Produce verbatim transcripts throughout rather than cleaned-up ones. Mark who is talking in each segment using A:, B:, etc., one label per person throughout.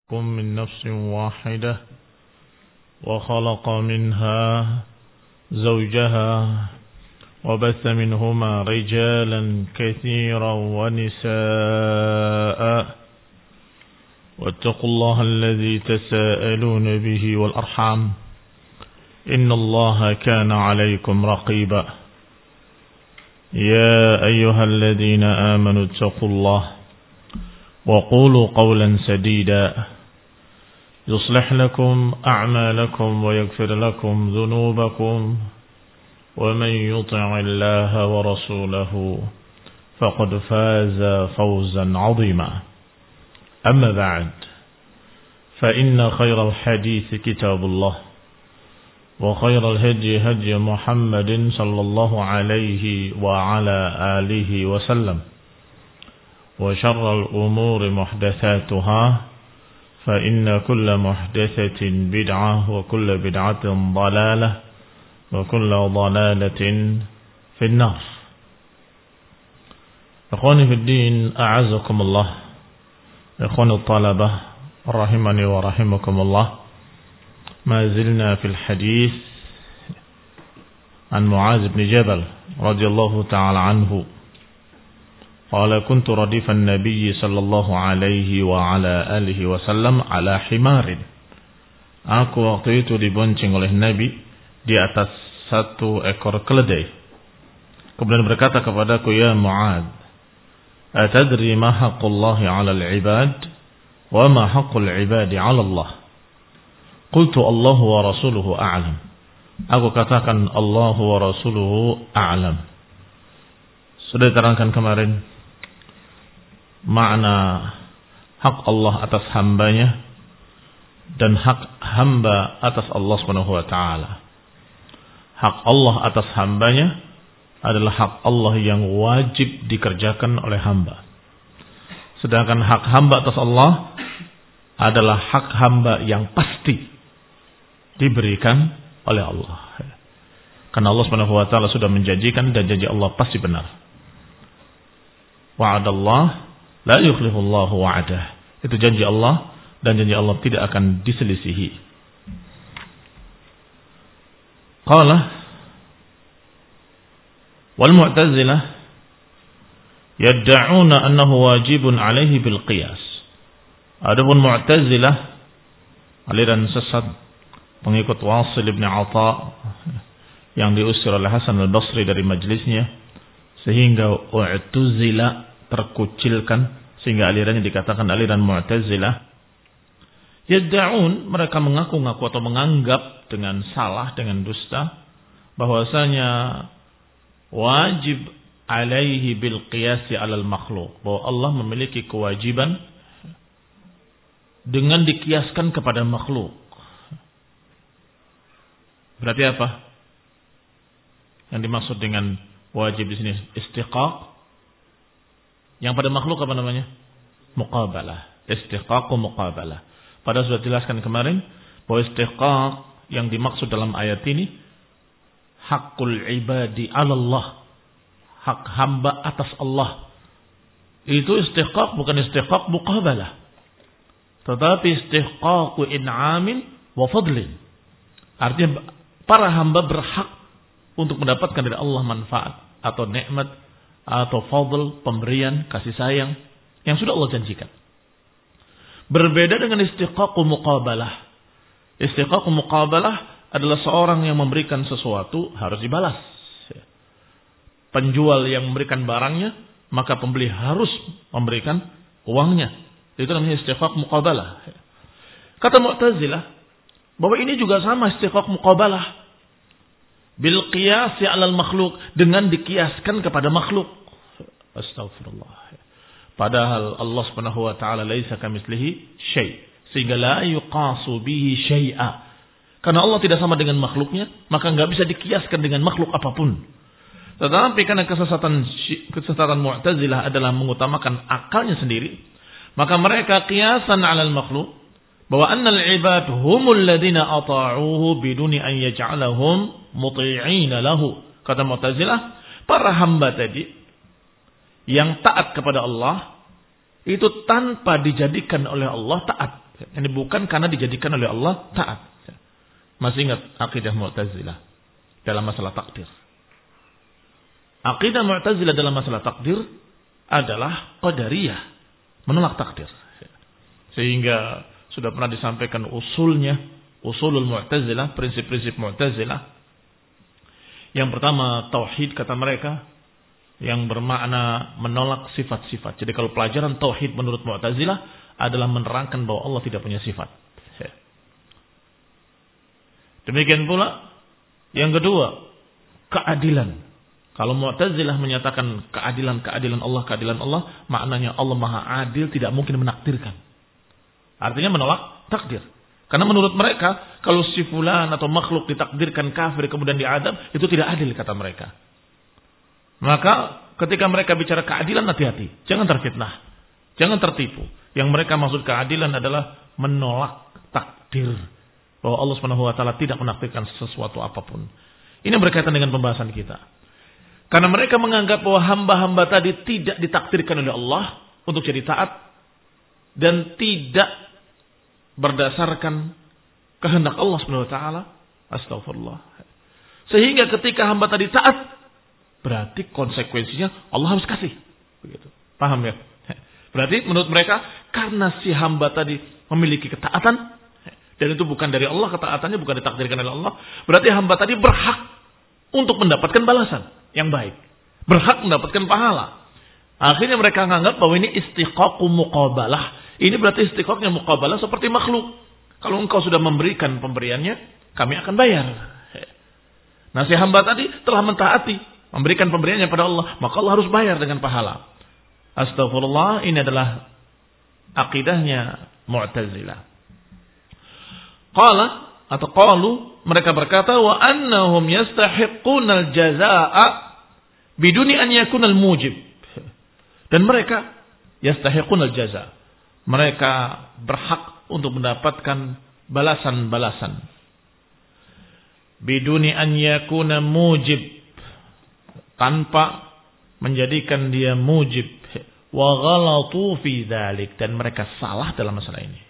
A: كن من نفس واحدة وخلق منها زوجها وبث منهما رجالا كثيرا ونساء واتقوا الله الذي تساءلون به والأرحام إن الله كان عليكم رقيبا يا أيها الذين آمنوا اتقوا الله وقولوا قولا سديدا يصلح لكم أعمالكم ويغفر لكم ذنوبكم ومن يطع الله ورسوله فقد فاز فوزا عظيما أما بعد فإن خير الحديث كتاب الله وخير الهدي هدي محمد صلى الله عليه وعلى آله وسلم وشر الأمور محدثاتها فإن كل محدثة بدعة وكل بدعة ضلالة وكل ضلالة في النار. إخواني في الدين أعزكم الله. إخواني الطلبة رحمني ورحمكم الله. ما زلنا في الحديث عن معاذ بن جبل رضي الله تعالى عنه قال كنت رديف النبي صلى الله عليه وعلى آله wasallam ala himarin. Aku waktu itu dibonceng oleh Nabi di atas satu ekor keledai. Kemudian berkata kepadaku, ya Mu'ad, atadri ma haqqullahi 'alal 'ibad wa ma haqqul 'ibadi 'ala Allah? Qultu Allah wa rasuluhu a'lam. Aku katakan Allah wa rasuluhu a'lam. Sudah diterangkan kemarin makna hak Allah atas hambanya dan hak hamba atas Allah Subhanahu wa taala. Hak Allah atas hambanya adalah hak Allah yang wajib dikerjakan oleh hamba. Sedangkan hak hamba atas Allah adalah hak hamba yang pasti diberikan oleh Allah. Karena Allah Subhanahu wa taala sudah menjanjikan dan janji Allah pasti benar. Wa'adallah la yukhlifullahu wa'adah. Itu janji Allah dan janji Allah tidak akan diselisihi. Qala wal mu'tazilah yad'una annahu wajibun 'alaihi bil qiyas. Adapun mu'tazilah, aliran sesat pengikut Wasil bin Atha yang diusir oleh Hasan al-Basri dari majlisnya sehingga u'tuzila terkucilkan sehingga alirannya dikatakan aliran Mu'tazilah. Yadda'un, mereka mengaku-ngaku atau menganggap dengan salah, dengan dusta bahwasanya wajib alaihi bil qiyasi alal makhluk, bahwa Allah memiliki kewajiban dengan dikiaskan kepada makhluk. Berarti apa? Yang dimaksud dengan wajib di sini istiqaq. Yang pada makhluk apa namanya? Muqabalah. Istiqaq muqabalah. Pada sudah jelaskan kemarin bahwa istiqaq yang dimaksud dalam ayat ini hakul ibadi 'ala Allah. Hak hamba atas Allah. Itu istiqaq bukan istiqaq muqabalah. Tetapi istiqaq in'amin wa fadlin. Artinya para hamba berhak untuk mendapatkan dari Allah manfaat atau nikmat atau fadl, pemberian, kasih sayang yang sudah Allah janjikan. Berbeda dengan istiqaq muqabalah. Istiqaq muqabalah adalah seorang yang memberikan sesuatu harus dibalas. Penjual yang memberikan barangnya, maka pembeli harus memberikan uangnya. Itu namanya istiqaq muqabalah. Kata Mu'tazilah bahwa ini juga sama istiqaq muqabalah. Bil qiyasi 'alal makhluk, dengan dikiaskan kepada makhluk. Astagfirullah. Padahal Allah Subhanahu wa taala laisa kamitslihi syai', sehingga la yuqasu bihi syai'a. Karena Allah tidak sama dengan makhluknya, maka enggak bisa dikiaskan dengan makhluk apapun. Tetapi karena kesesatan kesesatan Mu'tazilah adalah mengutamakan akalnya sendiri, maka mereka qiyasan 'alal makhluk, bahwa annal ibad humul ladina ata'uhu biduni an yaj'alahum muti'ina lahu. Kata Mu'tazilah, para hamba tadi yang taat kepada Allah itu tanpa dijadikan oleh Allah taat. Ini bukan karena dijadikan oleh Allah taat. Masih ingat akidah Mu'tazilah dalam masalah takdir. Akidah Mu'tazilah dalam masalah takdir adalah qadariyah, menolak takdir. Sehingga sudah pernah disampaikan usulnya, usulul Mu'tazilah, prinsip-prinsip Mu'tazilah. Yang pertama, tauhid kata mereka, yang bermakna menolak sifat-sifat. Jadi kalau pelajaran tauhid menurut Mu'tazilah adalah menerangkan bahwa Allah tidak punya sifat. Demikian pula yang kedua, keadilan. Kalau Mu'tazilah menyatakan keadilan-keadilan Allah, keadilan Allah, maknanya Allah Maha Adil, tidak mungkin menakdirkan. Artinya menolak takdir. Karena menurut mereka, kalau si fulan atau makhluk ditakdirkan kafir kemudian diadab, itu tidak adil kata mereka. Maka ketika mereka bicara keadilan, hati-hati. Jangan terfitnah. Jangan tertipu. Yang mereka maksud keadilan adalah menolak takdir. Bahwa Allah subhanahu wa taala tidak menakdirkan sesuatu apapun. Ini berkaitan dengan pembahasan kita. Karena mereka menganggap bahwa hamba-hamba tadi tidak ditakdirkan oleh Allah untuk jadi taat. Dan tidak berdasarkan kehendak Allah subhanahu wa taala. Astagfirullah. Sehingga ketika hamba tadi taat, berarti konsekuensinya Allah harus kasih. Begitu. Paham ya? Berarti menurut mereka, karena si hamba tadi memiliki ketaatan, dan itu bukan dari Allah, ketaatannya bukan ditakdirkan oleh Allah, berarti hamba tadi berhak untuk mendapatkan balasan yang baik. Berhak mendapatkan pahala. Akhirnya mereka menganggap bahwa ini istiqaqu muqabalah. Ini berarti istiqaqnya muqabalah seperti makhluk. Kalau engkau sudah memberikan pemberiannya, kami akan bayar. Nah si hamba tadi telah mentaati, memberikan pemberiannya pada Allah, maka Allah harus bayar dengan pahala. Astagfirullah, ini adalah akidahnya Mu'tazilah. Qala atau qalu, mereka berkata wa annahum yastahiqqunal jazaa'a biduni an yakunal mujib. Dan mereka yastahiqqunal jazaa'. Mereka berhak untuk mendapatkan balasan-balasan. Biduni an yakuna mujib, tanpa menjadikan dia mujib. Wa ghalatu fi dzalik, dan mereka salah dalam masalah ini.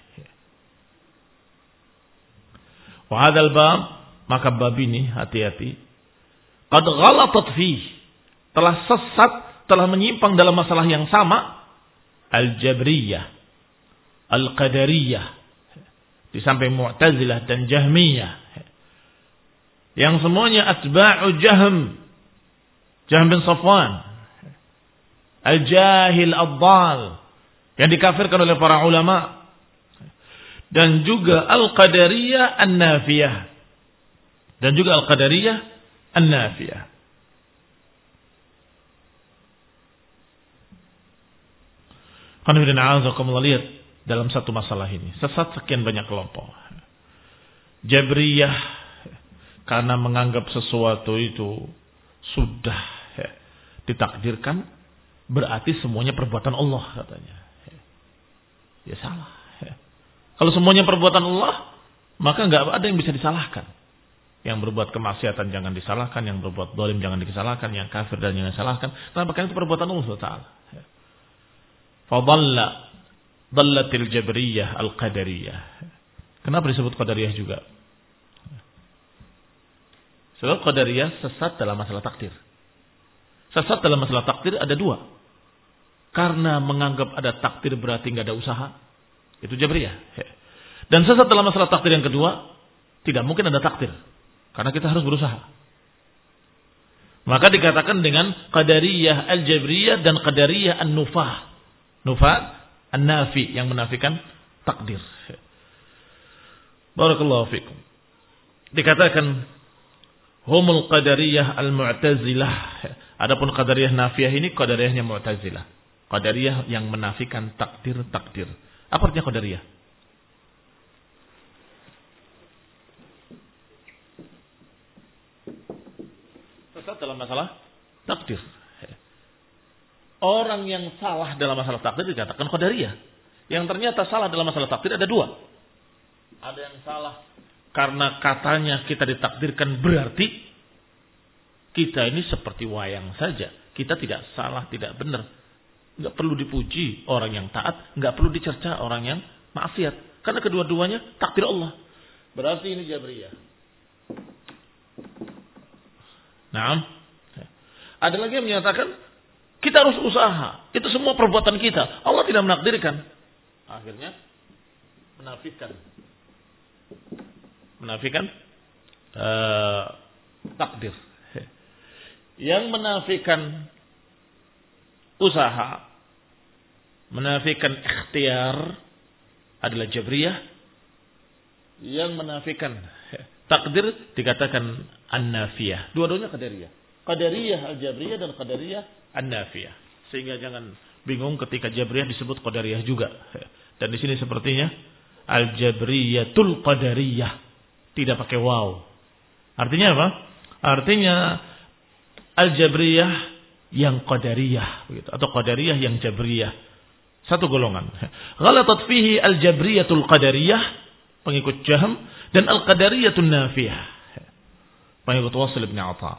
A: Wa hadzal bab, maka bab ini hati-hati. Qad ghalatat fi, telah sesat, telah menyimpang dalam masalah yang sama, al-jabriyah, al-qadariyah, di samping Mu'tazilah dan Jahmiyah, yang semuanya atba'u Jahm, Jahm bin Safwan, al-jahil ad-dal, yang dikafirkan oleh para ulama, dan juga al-qadariyah an-nafiyah, dan juga al-qadariyah an-nafiyah. Qanifidin a'azakumullah, lihat dalam satu masalah ini sesat sekian banyak kelompok. Jabriyah karena menganggap sesuatu itu sudah ya, ditakdirkan, berarti semuanya perbuatan Allah katanya. Ya salah. Ya. Kalau semuanya perbuatan Allah, maka nggak ada yang bisa disalahkan. Yang berbuat kemaksiatan jangan disalahkan, yang berbuat zalim jangan disalahkan, yang kafir dan jangan disalahkan. Kenapa? Karena itu perbuatan Allah subhanahu wa taala. Fadalla dallatil jabriyah al-qadariyah. Kenapa disebut qadariyah juga? Sebab qadariyah sesat dalam masalah takdir. Sesat dalam masalah takdir ada dua. Karena menganggap ada takdir berarti nggak ada usaha. Itu jabriyah. Dan sesat dalam masalah takdir yang kedua, tidak mungkin ada takdir. Karena kita harus berusaha. Maka dikatakan dengan qadariyah al-jabriyah dan qadariyah an-nufah. Nufat an-nafi, yang menafikan takdir. Barakallahu fikum. Dikatakan humul qadariyah al-mu'tazilah. Adapun qadariyah nafiyah ini qadariyahnya mu'tazilah. Qadariyah yang menafikan takdir-takdir. Apa artinya qadariyah? Sesat dalam masalah takdir. Orang yang salah dalam masalah takdir dikatakan qadariyah. Yang ternyata salah dalam masalah takdir ada dua. Ada yang salah karena katanya kita ditakdirkan, berarti kita ini seperti wayang saja. Kita tidak salah, tidak benar. Enggak perlu dipuji orang yang taat, enggak perlu dicerca orang yang maksiat. Karena kedua-duanya takdir Allah. Berarti ini Jabriyah. Nah, ada lagi yang menyatakan kita harus usaha. Itu semua perbuatan kita. Allah tidak menakdirkan. Akhirnya menafikan, menafikan uh, takdir. Yang menafikan usaha, menafikan ikhtiar adalah Jabriyah. Yang menafikan takdir dikatakan An-Nafiyah. Dua-duanya Qadariyah. Qadariyah Al-Jabriyah dan Qadariyah An-Nafiyah. Sehingga jangan bingung ketika Jabriyah disebut Qadariyah juga. Dan di sini sepertinya Al-Jabriyatul Qadariyah, tidak pakai waw. Artinya apa? Artinya Al-Jabriyah yang Qadariyah begitu, atau Qadariyah yang Jabriyah. Satu golongan. Ghalatat fihi Al-Jabriyatul Qadariyah, pengikut Jahm, dan Al-Qadariyatun Nafiyah, pengikut Wasil bin Atha.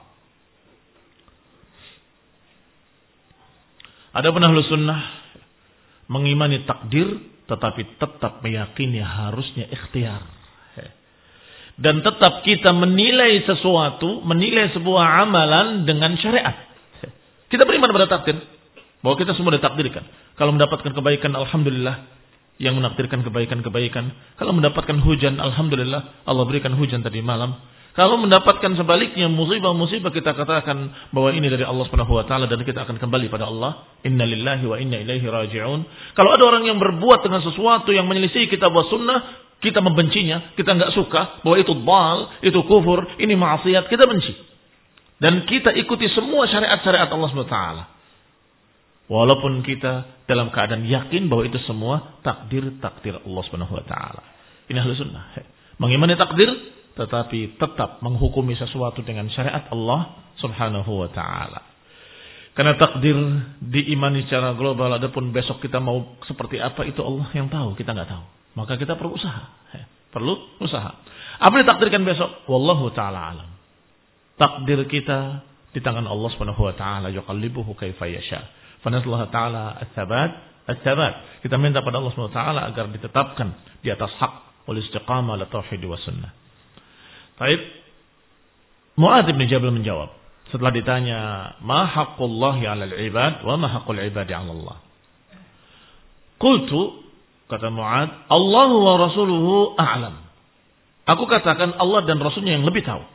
A: Adapun Ahlus Sunnah mengimani takdir tetapi tetap meyakini harusnya ikhtiar. Dan tetap kita menilai sesuatu, menilai sebuah amalan dengan syariat. Kita beriman pada takdir, bahwa kita semua ditakdirkan. Kalau mendapatkan kebaikan, alhamdulillah, yang menakdirkan kebaikan-kebaikan. Kalau mendapatkan hujan, alhamdulillah, Allah berikan hujan tadi malam. Kalau mendapatkan sebaliknya musibah-musibah, kita katakan bahwa ini dari Allah Subhanahu wa taala dan kita akan kembali pada Allah. Innalillahi wa inna ilaihi raji'un. Kalau ada orang yang berbuat dengan sesuatu yang menyelisih kitab wa sunnah, kita membencinya, kita enggak suka bahwa itu dhal, itu kufur, ini maksiat, kita benci. Dan kita ikuti semua syariat-syariat Allah Subhanahu wa taala. Walaupun kita dalam keadaan yakin bahwa itu semua takdir-takdir Allah Subhanahu wa taala. Ini Ahlus Sunnah. Mengimani takdir tetapi tetap menghukumi sesuatu dengan syariat Allah Subhanahu wa taala. Karena takdir diimani secara global, adapun besok kita mau seperti apa itu Allah yang tahu, kita enggak tahu. Maka kita perlu usaha. Perlu usaha. Apa yang ditakdirkan besok? Wallahu taala alam. Takdir kita di tangan Allah Subhanahu wa taala, yuqallibuhu kaifa yasha. Fa nasallahu taala ats-tsabat, ats-tsabat. Kita minta pada Allah Subhanahu wa taala agar ditetapkan di atas hak wal istiqamah ala tauhid wa sunnah. Baik. Mu'adz bin Jabal menjawab setelah ditanya, "Ma haqqullahi 'alal 'ibad wa ma haqqul 'ibadi 'ala Allah?" Qultu, kata Mu'adz, "Allah wa rasuluhu a'lam." Aku katakan Allah dan Rasulnya yang lebih tahu.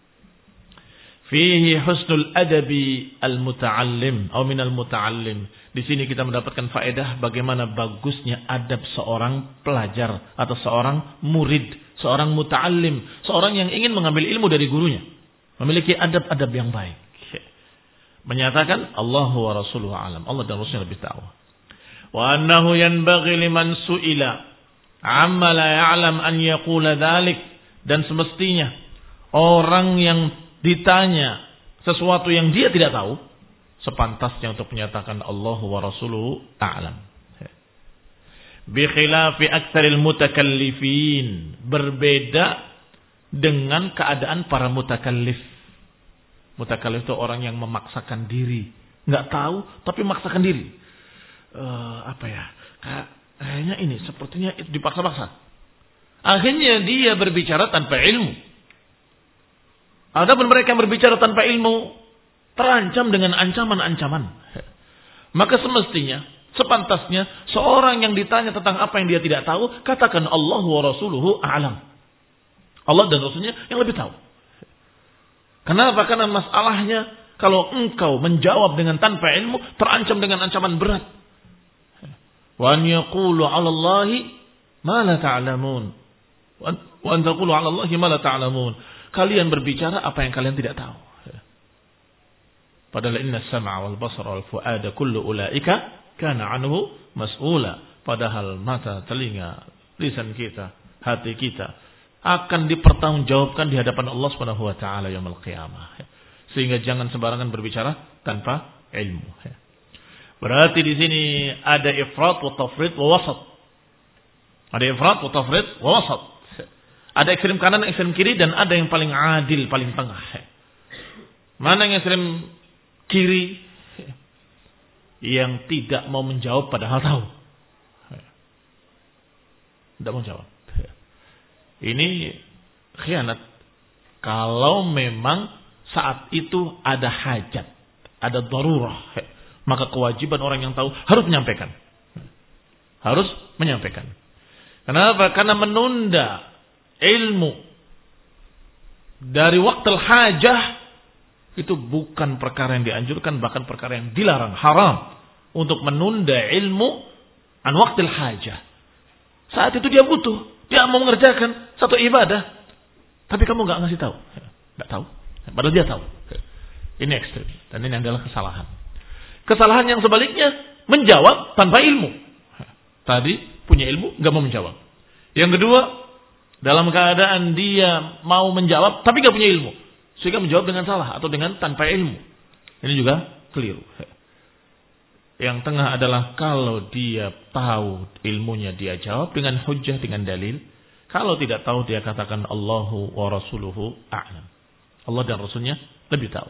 A: Fihi husnul adabi al-muta'allim atau minal muta'allim. Di sini kita mendapatkan faedah bagaimana bagusnya adab seorang pelajar atau seorang murid, seorang muta'allim, seorang yang ingin mengambil ilmu dari gurunya, memiliki adab-adab yang baik. Menyatakan Allah wa rasuluhu a'lam, Allah dan Rasulnya lebih tahu. Wa annahu yanbaghi liman su'ila amma la ya'lam an yaqula dzalik, dan semestinya orang yang ditanya sesuatu yang dia tidak tahu, sepantasnya untuk menyatakan Allah wa rasuluhu a'lam. Bi khilafi aktsaril mutakallifin, berbeda dengan keadaan para mutakallif. Mutakallif itu orang yang memaksakan diri, enggak tahu tapi memaksakan diri. Uh, apa ya? Kayaknya ini sepertinya itu dipaksa-paksa. Akhirnya dia berbicara tanpa ilmu. Adapun mereka yang berbicara tanpa ilmu terancam dengan ancaman-ancaman. Maka semestinya, sepantasnya seorang yang ditanya tentang apa yang dia tidak tahu, katakan Allah wa rasuluhu a'lam. Allah dan Rasulnya yang lebih tahu. Kenapa? Karena masalahnya kalau engkau menjawab dengan tanpa ilmu, terancam dengan ancaman berat. Wa an yaqulu 'ala Allahi ma la ta'lamun. Wa an taqulu 'ala Allahi ma la ta'lamun. Kalian berbicara apa yang kalian tidak tahu. Padahal inna as-sam'a wal basara wal fu'ada kullu ulaika kana 'anhu mas'ula. Padahal mata, telinga, lisan kita, hati kita akan dipertanggungjawabkan di hadapan Allah Subhanahu wa taala yaumul qiyamah. Sehingga jangan sembarangan berbicara tanpa ilmu. Berarti di sini ada ifrat wa tafrid wa wasat. Ada ifrat wa tafrid wa wasat. Ada ekstrem kanan, ekstrem kiri, dan ada yang paling adil, paling tengah. Mana yang ekstrem kiri? Yang tidak mau menjawab padahal tahu. Tidak mau jawab. Ini khianat. Kalau memang saat itu ada hajat, ada darurah, maka kewajiban orang yang tahu harus menyampaikan. Harus menyampaikan. Kenapa? Karena menunda ilmu dari waktu hajah itu bukan perkara yang dianjurkan, bahkan perkara yang dilarang, haram untuk menunda ilmu an waktu hajah. Saat itu dia butuh, dia mau mengerjakan satu ibadah, tapi kamu nggak ngasih tahu, nggak tahu, padahal dia tahu. Ini ekstrim dan ini adalah kesalahan. Kesalahan yang sebaliknya menjawab tanpa ilmu. Tadi punya ilmu, nggak mau menjawab. Yang kedua, dalam keadaan dia mau menjawab, tapi nggak punya ilmu, sehingga menjawab dengan salah atau dengan tanpa ilmu. Ini juga keliru. Yang tengah adalah kalau dia tahu ilmunya dia jawab dengan hujjah, dengan dalil. Kalau tidak tahu dia katakan Allahu wa rasuluhu a'lam. Allah dan Rasulnya lebih tahu.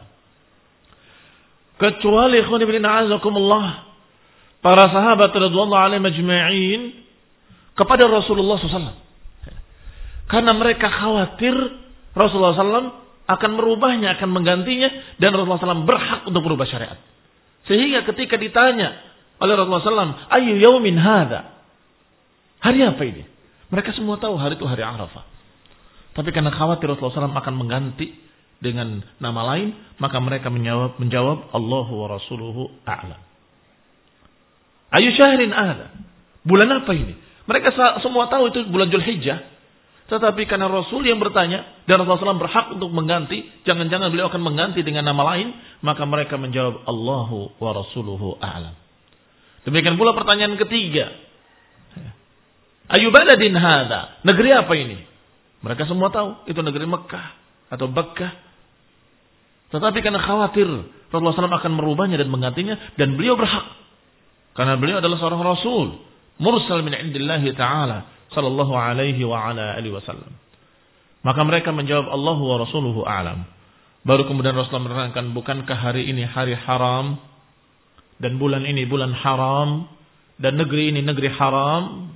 A: Kecuali ikhwan ibn a'azakumullah, para sahabat radhiyallahu alaihim majma'in kepada Rasulullah shallallahu alaihi wasallam. Karena mereka khawatir Rasulullah shallallahu alaihi wasallam akan merubahnya, akan menggantinya, dan Rasulullah shallallahu alaihi wasallam berhak untuk merubah syariat. Sehingga ketika ditanya oleh Rasulullah shallallahu alaihi wasallam, ayu yaumin hadha, hari apa ini? Mereka semua tahu hari itu hari Arafah. Tapi karena khawatir Rasulullah shallallahu alaihi wasallam akan mengganti dengan nama lain, maka mereka menjawab, menjawab Allahu wa rasuluhu a'lam. Ayu syahrin hadha, bulan apa ini? Mereka semua tahu itu bulan Dzulhijjah. Tetapi karena Rasul yang bertanya dan Rasulullah shallallahu alaihi wasallam berhak untuk mengganti, jangan-jangan beliau akan mengganti dengan nama lain, maka mereka menjawab Allahu wa rasuluhu a'lam. Demikian pula pertanyaan ketiga. Ayu baladin hadha, negeri apa ini? Mereka semua tahu itu negeri Mekah atau Bakkah. Tetapi karena khawatir Rasulullah shallallahu alaihi wasallam akan merubahnya dan menggantinya, dan beliau berhak karena beliau adalah seorang Rasul mursal min indillahi ta'ala sallallahu alaihi wa ala alihi wasallam. Maka mereka menjawab Allahu wa rasuluhu a'lam. Baru kemudian Rasulullah menerangkan, bukankah hari ini hari haram, dan bulan ini bulan haram, dan negeri ini negeri haram?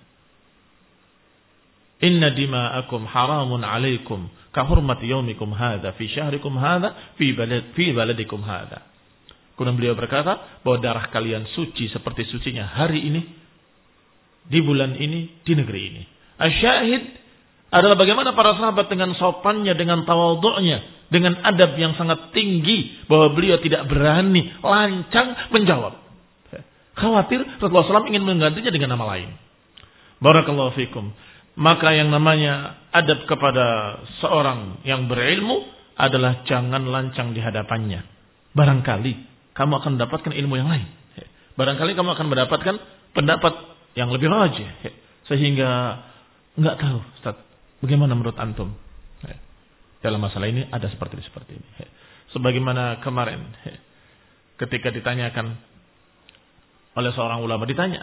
A: Inna dima'akum haramun alaikum ka hurmati yaumikum hadha fi syahrikum hadha fi balad fi baladikum hadha. Kemudian beliau berkata bahwa darah kalian suci seperti sucinya hari ini, di bulan ini, di negeri ini. Asyahid adalah bagaimana para sahabat dengan sopannya, dengan tawadhu'nya, dengan adab yang sangat tinggi, bahwa beliau tidak berani lancang menjawab. Khawatir Rasulullah shallallahu alaihi wasallam ingin menggantinya dengan nama lain. Barakallahu fikum. Maka yang namanya adab kepada seorang yang berilmu adalah jangan lancang di hadapannya. Barangkali kamu akan mendapatkan ilmu yang lain. Barangkali kamu akan mendapatkan pendapat yang lebih rajih. Sehingga enggak tahu, Ustaz, bagaimana menurut antum? Dalam masalah ini ada seperti seperti ini. Sebagaimana kemarin ketika ditanyakan oleh seorang ulama, ditanya,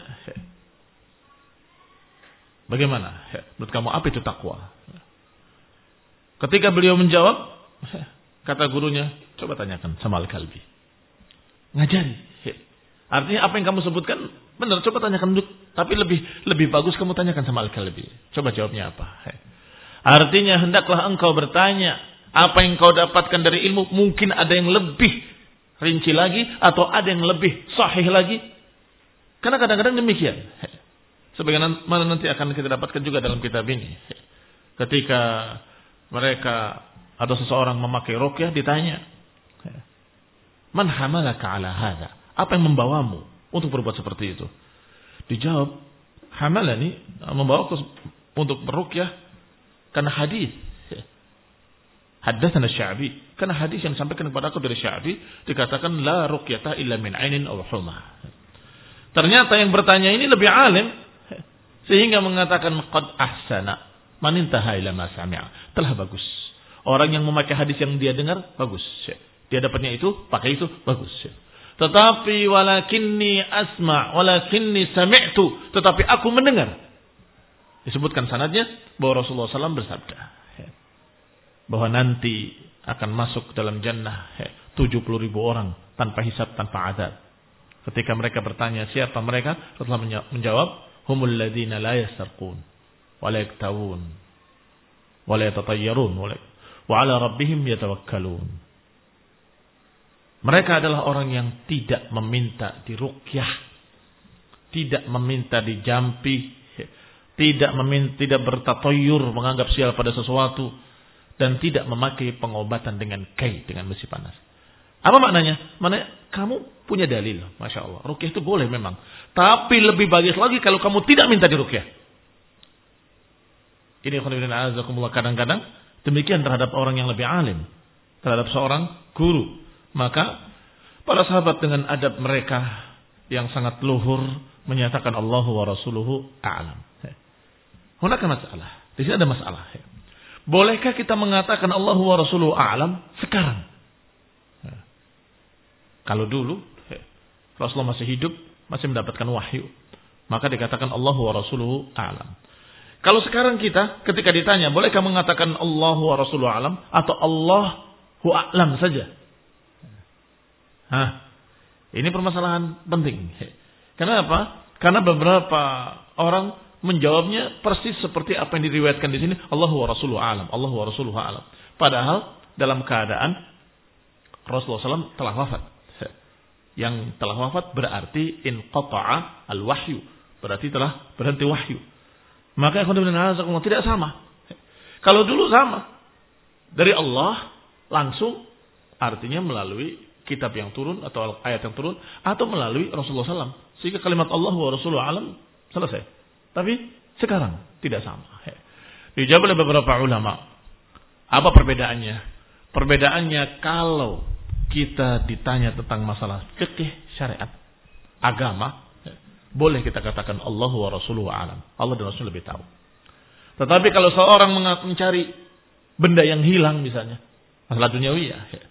A: bagaimana menurut kamu apa itu takwa? Ketika beliau menjawab, kata gurunya, coba tanyakan sama Al-Kalbi. Ngajari. Artinya apa yang kamu sebutkan benar, coba tanyakan dulu. Tapi lebih lebih bagus kamu tanyakan sama Al-Kalbi. Coba jawabnya apa? Artinya hendaklah engkau bertanya apa yang kau dapatkan dari ilmu. Mungkin ada yang lebih rinci lagi, atau ada yang lebih sahih lagi. Karena kadang-kadang demikian. Sebagaimana nanti akan kita dapatkan juga dalam kitab ini. Ketika mereka atau seseorang memakai ruqyah, ditanya, man hamalaka ala hadha? Apa yang membawamu untuk berbuat seperti itu? Dijawab, hamalani, membawaku untuk beruqyah karena hadis. Haddatsana Sya'bi, karena hadis yang disampaikan kepada aku dari Sya'bi, dikatakan la ruqyata illa min ainin aw huma. Ternyata yang bertanya ini lebih alim, sehingga mengatakan qad ahsana man intaha ila ma sami'a. Telah bagus. Orang yang memakai hadis yang dia dengar, bagus. Dia dapatnya itu, pakai itu, bagus. Tetapi walakinni asma' walakinni sami'tu, tetapi aku mendengar. Disebutkan sanadnya bahwa Rasulullah shallallahu alaihi wasallam bersabda bahwa nanti akan masuk dalam jannah tujuh puluh ribu orang tanpa hisab, tanpa azab. Ketika mereka bertanya siapa mereka, Rasulullah menjawab, humul ladzina la yastarqun. wa la yaktawun wa la yatatayyarun wa ala rabbihim yatawakkalun. Mereka adalah orang yang tidak meminta diruqyah, tidak meminta dijampi, tidak meminta, tidak bertatoyur menganggap sial pada sesuatu, dan tidak memakai pengobatan dengan kai, dengan besi panas. Apa maknanya? Maknanya kamu punya dalil, masya Allah. Ruqyah itu boleh memang, tapi lebih bagus lagi kalau kamu tidak minta diruqyah. Ini kadang-kadang demikian terhadap orang yang lebih alim, terhadap seorang guru. Maka para sahabat dengan adab mereka yang sangat luhur menyatakan Allahu wa rasuluhu a'lam. Hunaka masalah. Di sini ada masalah. Bolehkah kita mengatakan Allahu wa rasuluhu a'lam sekarang? Kalau dulu Rasulullah masih hidup, masih mendapatkan wahyu, maka dikatakan Allahu wa rasuluhu a'lam. Kalau sekarang kita ketika ditanya, bolehkah mengatakan Allahu wa rasuluhu a'lam atau Allahu a'lam saja? Hah, ini permasalahan penting. Kenapa? Karena beberapa orang menjawabnya persis seperti apa yang diriwayatkan di sini, Allahu wa rasuluhu a'lam, Allahu wa rasuluhu a'lam. Padahal dalam keadaan Rasulullah shallallahu alaihi wasallam telah wafat. Yang telah wafat berarti inqata'a al-wahyu, berarti telah berhenti wahyu. Maka tidak sama. Kalau dulu sama dari Allah langsung, artinya melalui kitab yang turun atau ayat yang turun, atau melalui Rasulullah shallallahu alaihi wasallam, sehingga kalimat Allah wa rasuluhu a'lam selesai. Tapi sekarang tidak sama. Dijawab oleh beberapa ulama. Apa perbedaannya? Perbedaannya kalau kita ditanya tentang masalah fikih syariat, agama, boleh kita katakan Allah wa rasuluhu a'lam. Allah dan Rasul lebih tahu. Tetapi kalau seorang mencari benda yang hilang misalnya, masalah duniawiyah,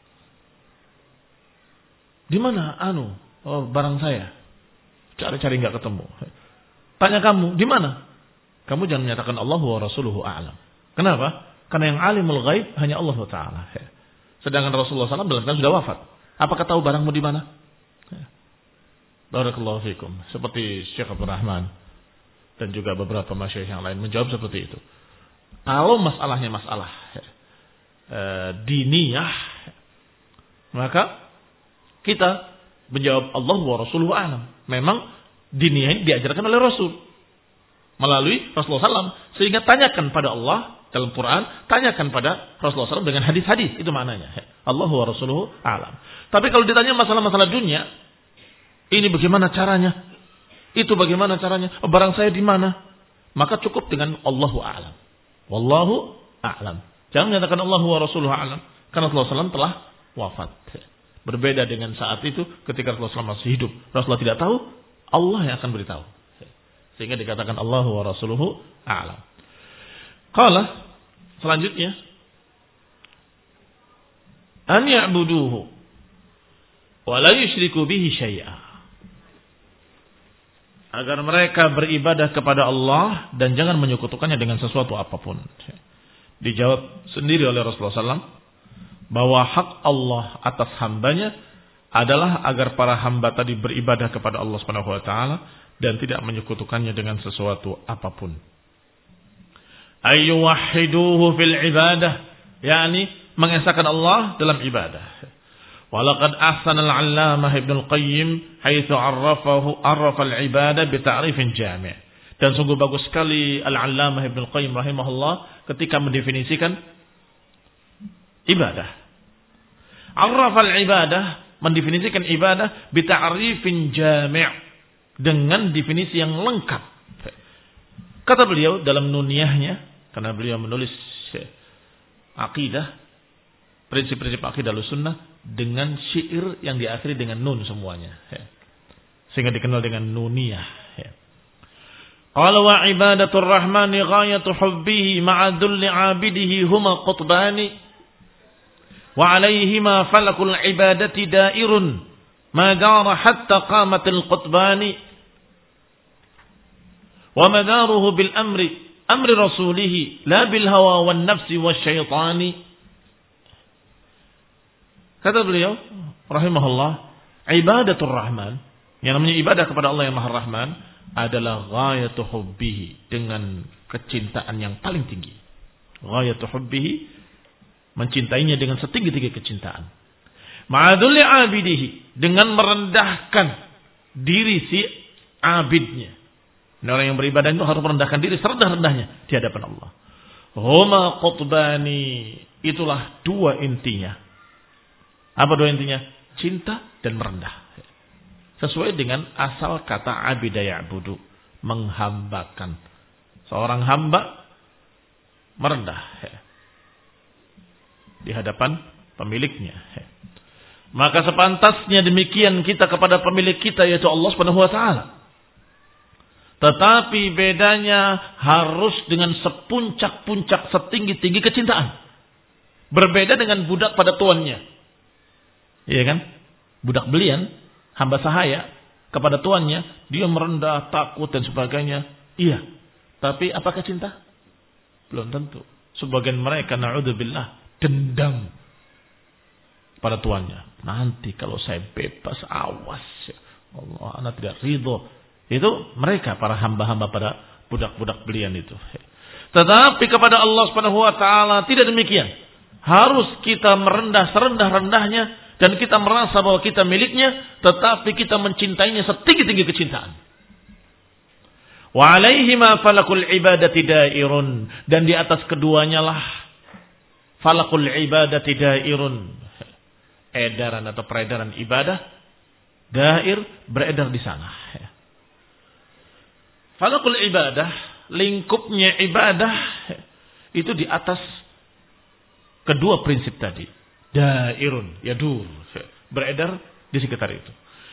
A: di mana anu oh, barang saya? Cari-cari nggak ketemu. Tanya kamu, di mana? Kamu jangan menyatakan Allah wa rasuluhu a'lam. Kenapa? Karena yang alimul ghaib hanya Allah Taala. Sedangkan Rasulullah shallallahu alaihi wasallam sudah wafat. Apakah tahu barangmu di mana? Barakallahu fikum. Seperti Syekh Abdul Rahman dan juga beberapa masyayikh yang lain menjawab seperti itu. Kalau masalahnya masalah eh, diniyah, maka kita menjawab Allah wa rasuluhu a'lam. Memang diniyah diajarkan oleh Rasul melalui Rasulullah shallallahu alaihi wasallam. Sehingga tanyakan pada Allah dalam Quran, tanyakan pada Rasulullah shallallahu alaihi wasallam dengan hadis-hadis. Itu maknanya. Allah wa rasuluhu a'lam. Tapi kalau ditanya masalah-masalah dunia, ini bagaimana caranya? Itu bagaimana caranya? Oh, barang saya di mana? Maka cukup dengan Allahu a'lam. Wallahu a'lam. Jangan menyatakan Allah wa rasuluhu a'lam. Karena Rasulullah shallallahu alaihi wasallam telah wafat. Berbeda dengan saat itu ketika Rasulullah shallallahu alaihi wasallam masih hidup. Rasulullah tidak tahu, Allah yang akan beritahu. Sehingga dikatakan Allahu wa rasuluhu a'lam. Qala selanjutnya, an ya'buduhu wa la yusyriku bihi syai'a. Agar mereka beribadah kepada Allah dan jangan menyekutukannya dengan sesuatu apapun. Dijawab sendiri oleh Rasulullah shallallahu alaihi wasallam bahwa hak Allah atas hambanya adalah agar para hamba tadi beribadah kepada Allah Subhanahu wa taala dan tidak menyekutukannya dengan sesuatu apapun. Ayyuwahhiduhu fil ibadah, yakni mengesahkan Allah dalam ibadah. Walaqad ahsana al-'allamah Ibnu al-Qayyim haitsu 'arrafahu 'arrafa al-ibadah bi ta'rifin jami'. Dan sungguh bagus sekali al-'allamah Ibnu al-Qayyim rahimahullah ketika mendefinisikan ibadah. 'Arrafa al-ibadah, mendefinisikan ibadah bi ta'rifin jami' dengan definisi yang lengkap. Kata beliau dalam nuniyahnya, karena beliau menulis akidah, prinsip-prinsip akidah Ahlussunnah dengan syair yang diakhiri dengan nun semuanya, sehingga dikenal dengan nuniyah. Qala wa ibadatur rahmani ghayatu hubbihi ma'a dhulli 'abidihi huma qutbani wa 'alayhima falakul ibadati da'irun ma dara hatta qamatil qutbani wa madaruhu bil amri amri rasulih la bil hawa wan nafsi wasyaitani. Kata beliau rahimahullah, ibadatur rahman, yang namanya ibadah kepada Allah yang Maha Rahman adalah ghayatu hubbihi, dengan kecintaan yang paling tinggi. Ghayatu hubbihi, mencintainya dengan setinggi-tinggi kecintaan. Ma'adulli abidihi, dengan merendahkan diri si abidnya. Nah, orang yang beribadah itu harus merendahkan diri serendah-rendahnya di hadapan Allah. Huma qutbani, itulah dua intinya. Apa dua intinya? Cinta dan merendah. Sesuai dengan asal kata abida ya'budu, menghambakan. Seorang hamba merendah di hadapan pemiliknya. Maka sepantasnya demikian kita kepada pemilik kita, yaitu Allah Subhanahu wa taala. Tetapi bedanya harus dengan sepuncak-puncak, setinggi-tinggi kecintaan. Berbeda dengan budak pada tuannya. Iya kan? Budak belian, hamba sahaya kepada tuannya, dia merendah, takut dan sebagainya. Iya. Tapi apakah cinta? Belum tentu. Sebagian mereka, na'udzubillah, dendam pada tuannya. Nanti kalau saya bebas, awas ya Allah, anak tidak ridho. Itu mereka para hamba-hamba pada budak-budak belian itu. Tetapi kepada Allah Subhanahu wa taala tidak demikian. Harus kita merendah serendah-rendahnya dan kita merasa bahwa kita miliknya, tetapi kita mencintainya setinggi-tinggi kecintaan. Wa alaihima falakul ibadati dairun, dan di atas keduanya lah falakul ibadati dairun, edaran atau peredaran ibadah, dair beredar di sana. Falakul ibadah, lingkupnya ibadah itu di atas kedua prinsip tadi. Dairun, yadur, beredar di sekitar itu.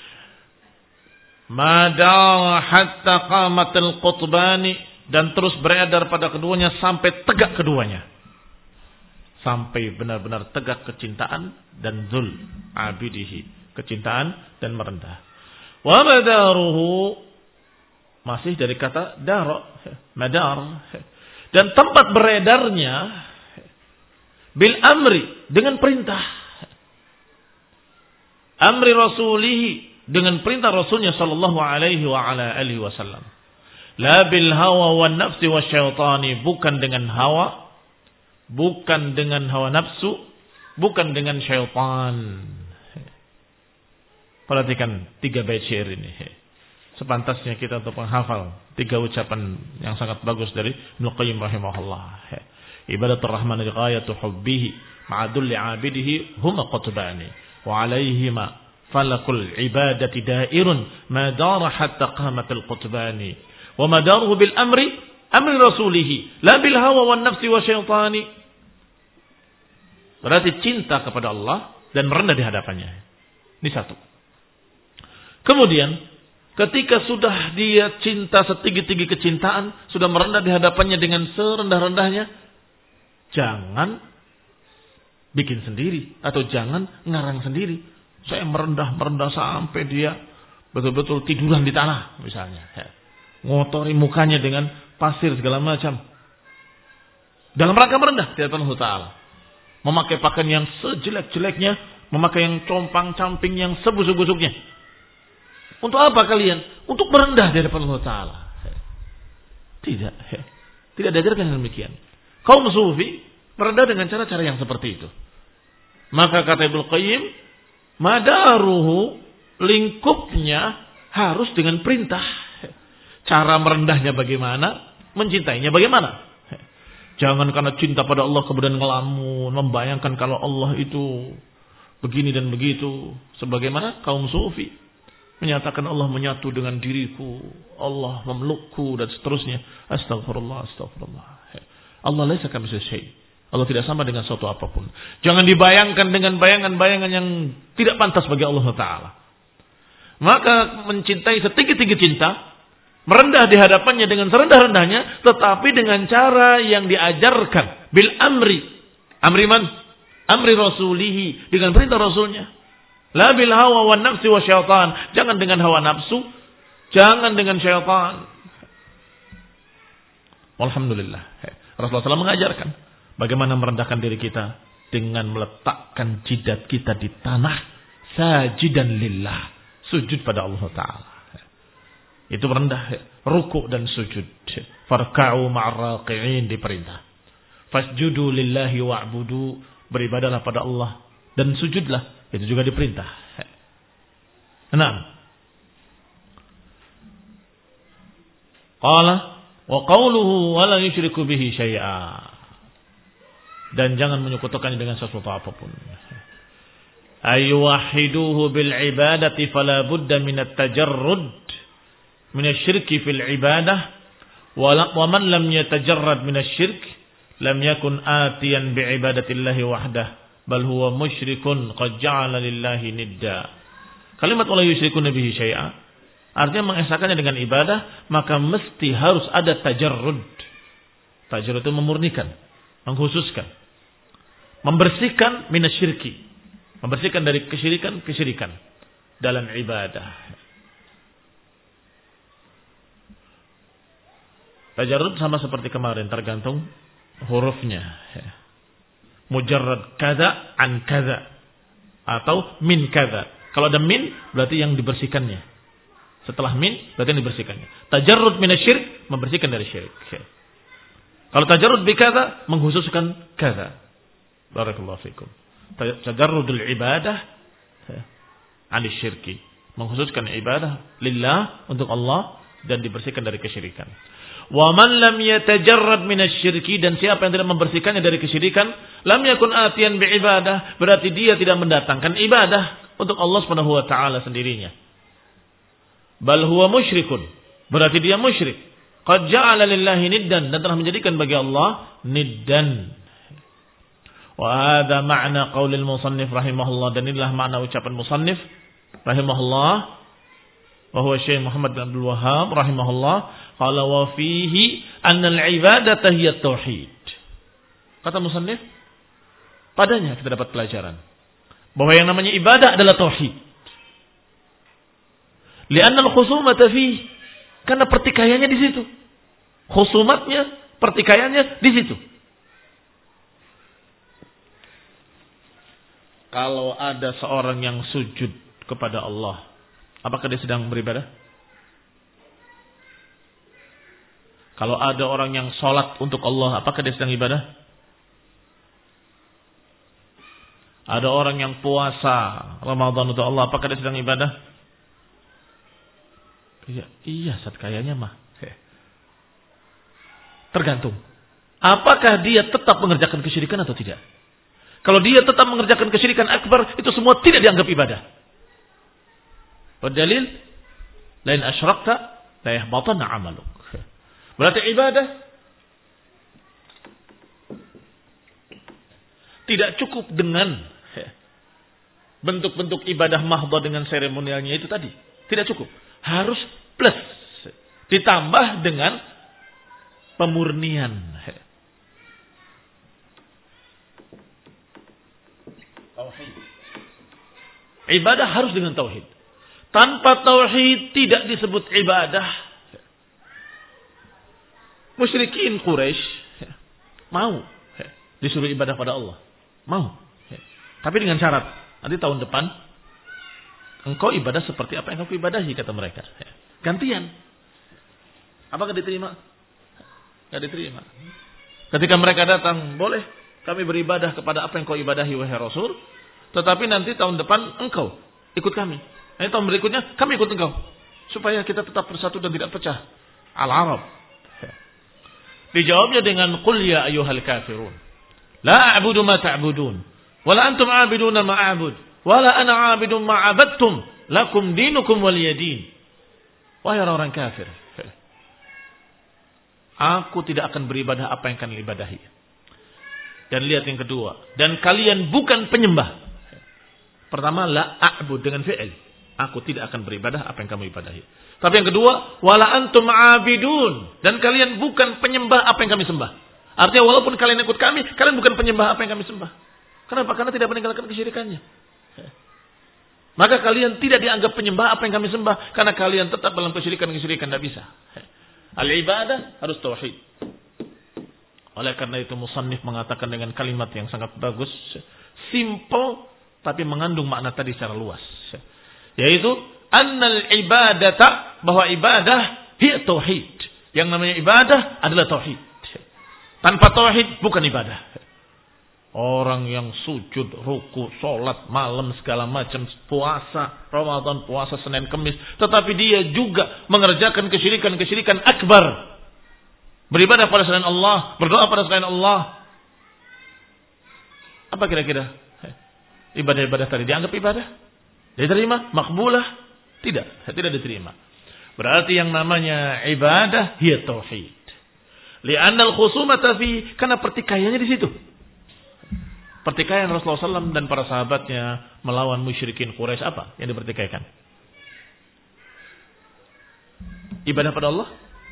A: Madar hatta qamatil qutbani, dan terus beredar pada keduanya sampai tegak keduanya. Sampai benar-benar tegak kecintaan dan zul abidihi, kecintaan dan merendah. Wa madaruhu, masih dari kata daro, madar, dan tempat beredarnya bil amri, dengan perintah. Amri rasulihi, dengan perintah rasulnya sallallahu alaihi wa ala alihi wasallam. La bil hawa wan nafsi wasyaitani, bukan dengan hawa, bukan dengan hawa nafsu, bukan dengan syaitan. Perhatikan tiga bait syair ini. Sepantasnya kita untuk menghafal tiga ucapan yang sangat bagus dari Ibnu Qayyim rahimahullah. Ibadatur rahman ghayatu hubbihi ma'adulli 'abidihi huma qutbani wa 'alaihima falakul ibadati dairun ma dara hatta qamatil qutbani wa madaruhu bil amri amri rasulihi la bil hawa wan nafsi wa syaitani. Berarti cinta kepada Allah dan merendah di hadapannya. Ini satu. Kemudian ketika sudah dia cinta setinggi-tinggi kecintaan, sudah merendah di hadapannya dengan serendah-rendahnya, jangan bikin sendiri atau jangan ngarang sendiri. Saya merendah-merendah sampai dia betul-betul tiduran di tanah misalnya. Ngotori mukanya dengan pasir segala macam. Dalam rangka merendah di hadapan Allah Ta'ala. Memakai pakaian yang sejelek-jeleknya, memakai yang compang-camping yang sebusuk-busuknya. Untuk apa kalian? Untuk merendah di hadapan Allah Ta'ala. Tidak. Tidak diajarkan demikian. Kaum sufi merendah dengan cara-cara yang seperti itu. Maka kata Ibnu Qayyim, madaruhu, lingkupnya harus dengan perintah. Cara merendahnya bagaimana, mencintainya bagaimana. Jangan karena cinta pada Allah kemudian ngelamun, membayangkan kalau Allah itu begini dan begitu. Sebagaimana kaum sufi menyatakan Allah menyatu dengan diriku, Allah memelukku dan seterusnya. Astagfirullah, astagfirullah. Allah laisa kamitslihi syai'. Allah tidak sama dengan suatu apapun. Jangan dibayangkan dengan bayangan-bayangan yang tidak pantas bagi Allah Ta'ala. Maka mencintai setinggi-tinggi cinta, merendah di hadapannya dengan serendah-rendahnya, tetapi dengan cara yang diajarkan. Bil amri. Amri man? Amri rasulihi. Dengan perintah rasulnya. La bil hawa wan nafsi wa syaitan. Jangan dengan hawa nafsu, jangan dengan syaitan. Alhamdulillah. Rasulullah shallallahu alaihi wasallam mengajarkan bagaimana merendahkan diri kita dengan meletakkan jidat kita di tanah, sajidan lillah, sujud pada Allah Ta'ala. Itu merendah. ruku' dan sujud. Farka'u ma'ar raqi'in diperintah. Fasjudu lillahi wa'budu, beribadahlah pada Allah dan sujudlah, itu juga diperintah. Naam. Qala wa qawluhu wa la yusyriku bihi syai'a, dan jangan menyekutukannya dengan sesuatu apapun. Ayuwahiduhu bil ibadati fala budda min at-tajarrud min asy-syirki fil ibadah wa man lam yatajarrad min asy-syirk lam yakun atiyan bi ibadatillahi wahdah bal huwa musyrikun qad ja'ala lillahi nidda. Kalimat wala yusyrikuna bihi syai'a artinya mengesahkannya dengan ibadah, maka mesti harus ada tajarrud. Tajarrud itu memurnikan, mengkhususkan, membersihkan minasyirki, membersihkan dari kesyirikan-kesyirikan dalam ibadah. Tajarrud sama seperti kemarin, tergantung hurufnya. Mujarrad kaza an kaza atau min kaza. Kalau ada min berarti yang dibersihkannya. Setelah min berarti yang dibersihkannya. Tajarrud minasyirik, membersihkan dari syirik. Kalau tajarrud bi kaza, mengkhususkan kaza. Barakallahu fikum. Tajarrudul ibadah anis syirki, mengkhususkan ibadah lillah, untuk Allah, dan dibersihkan dari kesyirikan. Wa man lam yatajarrad minasyirki, dan siapa yang tidak membersihkannya dari kesyirikan, lam yakun atiyan bi ibadah, berarti dia tidak mendatangkan ibadah untuk Allah Subhanahu wa taala sendirinya. Bal huwa musyrikun, berarti dia musyrik. Qad ja'ala lillahi niddan, dan telah menjadikan bagi Allah niddan. Wa hadha ma'na qaulil musannif rahimahullah, dan inilah makna ucapan musannif rahimahullah, wa huwa Syekh Muhammad bin Abdul Wahhab rahimahullah, qala wa fihi anna al-ibadata hiya tauhid. Kata musannif, padanya kita dapat pelajaran bahwa yang namanya ibadah adalah tauhid. Li'anna al-khusumata fihi, karena pertikaiannya di situ. Khusumatnya, pertikaiannya di situ. Kalau ada seorang yang sujud kepada Allah, apakah dia sedang beribadah? Kalau ada orang yang sholat untuk Allah, apakah dia sedang ibadah? Ada orang yang puasa Ramadan untuk Allah, apakah dia sedang ibadah? Iya, iya, saat kayaknya mah. Tergantung. Apakah dia tetap mengerjakan kesyirikan atau tidak? Kalau dia tetap mengerjakan kesyirikan akbar, itu semua tidak dianggap ibadah. Berdalil, lain asyrakta la yahbatanna 'amaluk. Berarti ibadah tidak cukup dengan bentuk-bentuk ibadah mahdhah dengan seremonialnya itu tadi. Tidak cukup. Harus plus, ditambah dengan pemurnian. Tauhid. Ibadah harus dengan tauhid. Tanpa tauhid tidak disebut ibadah. Musyrikin Quraisy mau disuruh ibadah pada Allah. Mau. Tapi dengan syarat, nanti tahun depan engkau ibadah seperti apa yang engkau ibadahi, kata mereka. Gantian. Apakah diterima? Tidak diterima. Ketika mereka datang, boleh kami beribadah kepada apa yang kau ibadahi wahai Rasul, tetapi nanti tahun depan engkau ikut kami. Nanti tahun berikutnya kami ikut engkau, supaya kita tetap bersatu dan tidak pecah. Al-Arab. Dijawabnya dengan qul ya ayyuhal kafirun, la a'budu ma ta'budun, wa la antum 'abiduna ma a'bud. Wala ana 'abidun ma 'abadtum, lakum dinukum waliyadin. Wahai orang kafir, aku tidak akan beribadah apa yang kalian ibadahi. Dan lihat yang kedua, dan kalian bukan penyembah. Pertama, la a'bud dengan fi'il. Aku tidak akan beribadah apa yang kamu ibadahi. Tapi yang kedua, wala antum 'abidun, dan kalian bukan penyembah apa yang kami sembah. Artinya walaupun kalian ikut kami, kalian bukan penyembah apa yang kami sembah. Kenapa? Karena tidak meninggalkan kesyirikannya. Maka kalian tidak dianggap penyembah apa yang kami sembah, karena kalian tetap dalam kesyirikan-kesyirikan, tidak bisa. Al-ibadah harus tauhid. Oleh karena itu musannif mengatakan dengan kalimat yang sangat bagus, simple tapi mengandung makna tadi secara luas, yaitu annal ibadata, bahwa ibadah hiya tauhid. Yang namanya ibadah adalah tauhid. Tanpa tauhid bukan ibadah. Orang yang sujud, ruku, sholat, malam, segala macam, puasa, Ramadan, puasa, Senin, Kemis. Tetapi dia juga mengerjakan kesyirikan-kesyirikan akbar. Beribadah pada selain Allah, berdoa pada selain Allah. Apa kira-kira? Ibadah-ibadah tadi dianggap ibadah? Diterima? Makbulah? Tidak, tidak diterima. Berarti yang namanya ibadah, hiya tauhid. Li'anna al-khusumata fi, karena pertikaiannya di situ. Pertikaian Rasulullah shallallahu alaihi wasallam dan para sahabatnya melawan musyrikin Quraisy, apa yang dipertikaikan? Ibadah pada Allah?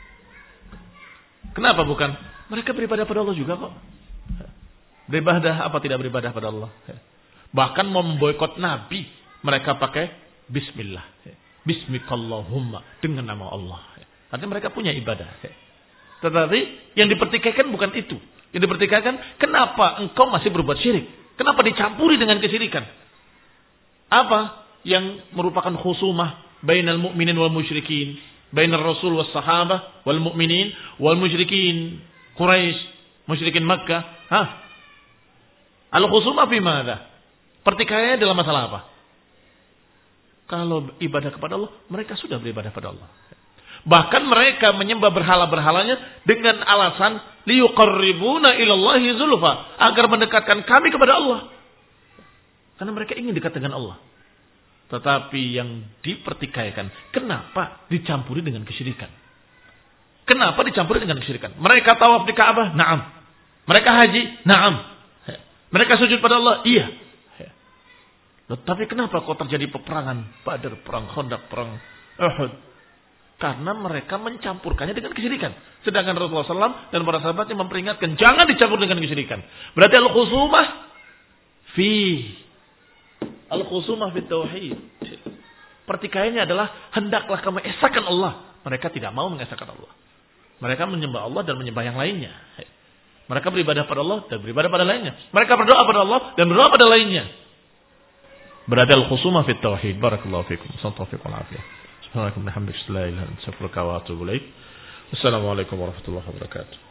A: Kenapa bukan? Mereka beribadah pada Allah juga kok. Beribadah apa tidak beribadah pada Allah? Bahkan mau memboikot Nabi, mereka pakai Bismillah. Bismikallahumma, dengan nama Allah. Artinya mereka punya ibadah. Tetapi yang dipertikaikan bukan itu. Yang dipertikaikan, kenapa engkau masih berbuat syirik? Kenapa dicampuri dengan kesyirikan? Apa yang merupakan khusumah bainal mu'minin wal musyrikin, bainal rasul was sahabah wal mu'minin wal musyrikin Quraisy, musyrikin Makkah? Hah? Al khusumah fi madza? Pertikaiannya dalam masalah apa? Kalau ibadah kepada Allah, mereka sudah beribadah pada Allah. Bahkan mereka menyembah berhala-berhalanya dengan alasan liyuqarribuna ilallahi zulfa, agar mendekatkan kami kepada Allah. Karena mereka ingin dekat dengan Allah. Tetapi yang dipertikaikan, kenapa dicampuri dengan kesyirikan? Kenapa dicampuri dengan kesyirikan? Mereka tawaf di Ka'bah, na'am. Mereka haji, na'am. Mereka sujud pada Allah, iya. Tetapi kenapa kok terjadi peperangan Badar, perang Khandaq, perang Uhud? Karena mereka mencampurkannya dengan kesyirikan. Sedangkan Rasulullah shallallahu alaihi wasallam dan para sahabatnya memperingatkan, jangan dicampur dengan kesyirikan. Berarti al-khusumah fi al-khusumah fi tauhid. Pertikaiannya adalah hendaklah kamu esakan Allah. Mereka tidak mau mengesahkan Allah. Mereka menyembah Allah dan menyembah yang lainnya. Mereka beribadah pada Allah dan beribadah pada lainnya. Mereka berdoa pada Allah dan berdoa pada lainnya. Berarti al-khusumah fi tauhid. Barakallahu fikum. Taufiq wal afiyah. Assalamualaikum warahmatullahi wabarakatuh. Assalamualaikum warahmatullahi wabarakatuh.